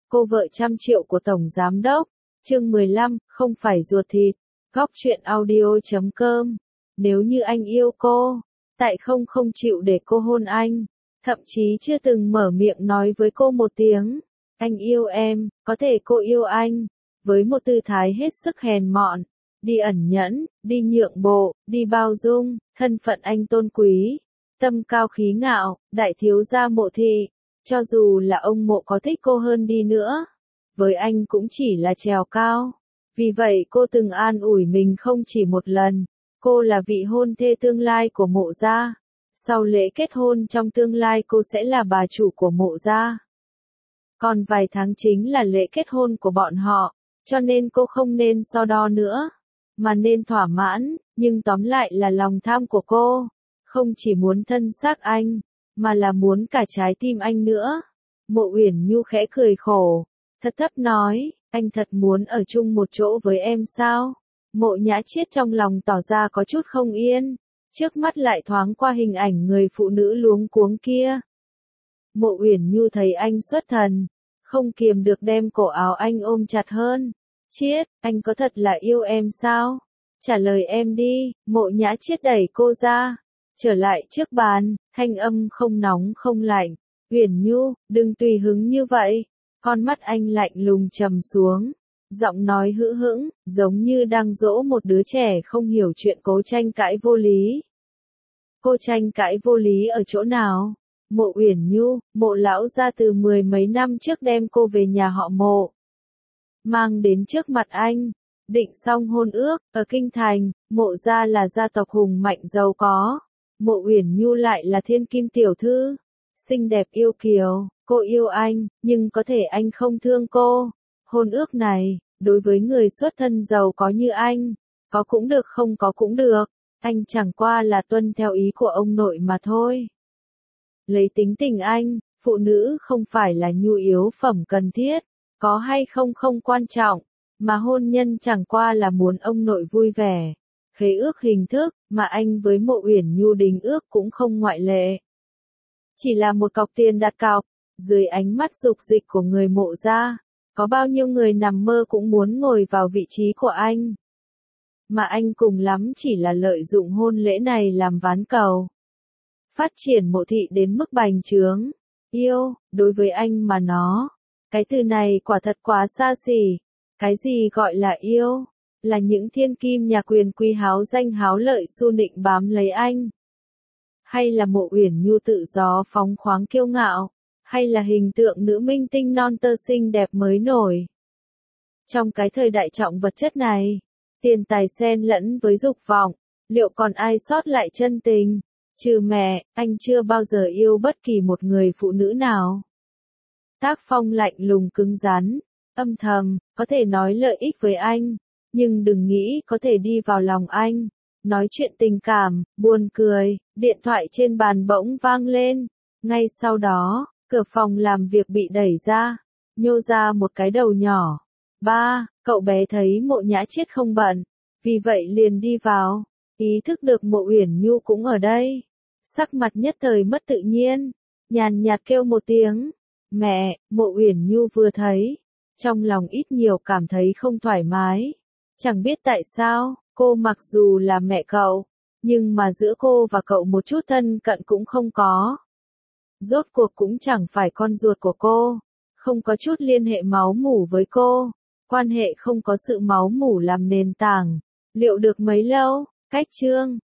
Cô vợ trăm triệu của Tổng Giám Đốc. Chương 15, không phải ruột thịt. Góc truyện audio.com. Nếu như anh yêu cô, tại không chịu để cô hôn anh, thậm chí chưa từng mở miệng nói với cô một tiếng, anh yêu em, có thể cô yêu anh, với một tư thái hết sức hèn mọn, đi ẩn nhẫn, đi nhượng bộ, đi bao dung, thân phận anh tôn quý, tâm cao khí ngạo, đại thiếu gia Mộ Thị, cho dù là ông Mộ có thích cô hơn đi nữa, với anh cũng chỉ là trèo cao. Vì vậy cô từng an ủi mình không chỉ một lần, cô là vị hôn thê tương lai của Mộ gia. Sau lễ kết hôn trong tương lai cô sẽ là bà chủ của Mộ gia. Còn vài tháng chính là lễ kết hôn của bọn họ, cho nên cô không nên so đo nữa, mà nên thỏa mãn, nhưng tóm lại là lòng tham của cô, không chỉ muốn thân xác anh, mà là muốn cả trái tim anh nữa. Mộ Uyển Nhu khẽ cười khổ, thật thấp nói, anh thật muốn ở chung một chỗ với em sao? Mộ Nhã Chiết trong lòng tỏ ra có chút không yên, trước mắt lại thoáng qua hình ảnh người phụ nữ luống cuống kia. Mộ Uyển Nhu thấy anh xuất thần, không kiềm được đem cổ áo anh ôm chặt hơn. Chiết, anh có thật là yêu em sao? Trả lời em đi. Mộ Nhã Chiết đẩy cô ra, trở lại trước bàn, thanh âm không nóng không lạnh. Uyển Nhu, đừng tùy hứng như vậy. Con mắt anh lạnh lùng trầm xuống, giọng nói hữu hững, giống như đang dỗ một đứa trẻ không hiểu chuyện cố tranh cãi vô lý. Cô tranh cãi vô lý ở chỗ nào? Mộ Uyển Nhu, Mộ lão gia từ 10 mấy năm trước đem cô về nhà họ Mộ, mang đến trước mặt anh, định xong hôn ước. Ở kinh thành, Mộ gia là gia tộc hùng mạnh giàu có, Mộ Uyển Nhu lại là thiên kim tiểu thư, xinh đẹp yêu kiều. Cô yêu anh, nhưng có thể anh không thương cô. Hôn ước này, đối với người xuất thân giàu có như anh, có cũng được không có cũng được, anh chẳng qua là tuân theo ý của ông nội mà thôi. Lấy tính tình anh, phụ nữ không phải là nhu yếu phẩm cần thiết, có hay không không quan trọng, mà hôn nhân chẳng qua là muốn ông nội vui vẻ. Khế ước hình thức, mà anh với Mộ Uyển Nhu đính ước cũng không ngoại lệ. Chỉ là một cọc tiền đặt cọc, dưới ánh mắt dục dịch của người Mộ gia, có bao nhiêu người nằm mơ cũng muốn ngồi vào vị trí của anh. Mà anh cùng lắm chỉ là lợi dụng hôn lễ này làm ván cầu. Phát triển Mộ Thị đến mức bành trướng. Yêu, đối với anh mà cái từ này quả thật quá xa xỉ. Cái gì gọi là yêu? Là những thiên kim nhà quyền quý háo danh háo lợi xu nịnh bám lấy anh? Hay là Mộ Uyển Nhu tự do phóng khoáng kiêu ngạo? Hay là hình tượng nữ minh tinh non tơ xinh đẹp mới nổi? Trong cái thời đại trọng vật chất này, tiền tài xen lẫn với dục vọng, liệu còn ai sót lại chân tình? Trừ mẹ, anh chưa bao giờ yêu bất kỳ một người phụ nữ nào. Tác phong lạnh lùng cứng rắn, âm thầm, có thể nói lợi ích với anh, nhưng đừng nghĩ có thể đi vào lòng anh. Nói chuyện tình cảm, buồn cười, điện thoại trên bàn bỗng vang lên. Ngay sau đó, cửa phòng làm việc bị đẩy ra, nhô ra một cái đầu nhỏ. Ba, cậu bé thấy Mộ Nhã Chiết không bận, vì vậy liền đi vào, ý thức được Mộ Uyển Nhu cũng ở đây. Sắc mặt nhất thời mất tự nhiên, nhàn nhạt kêu một tiếng, mẹ. Mộ Uyển Nhu vừa thấy, trong lòng ít nhiều cảm thấy không thoải mái. Chẳng biết tại sao, cô mặc dù là mẹ cậu, nhưng mà giữa cô và cậu một chút thân cận cũng không có. Rốt cuộc cũng chẳng phải con ruột của cô, không có chút liên hệ máu mủ với cô, quan hệ không có sự máu mủ làm nền tảng, liệu được mấy lâu? Cách chương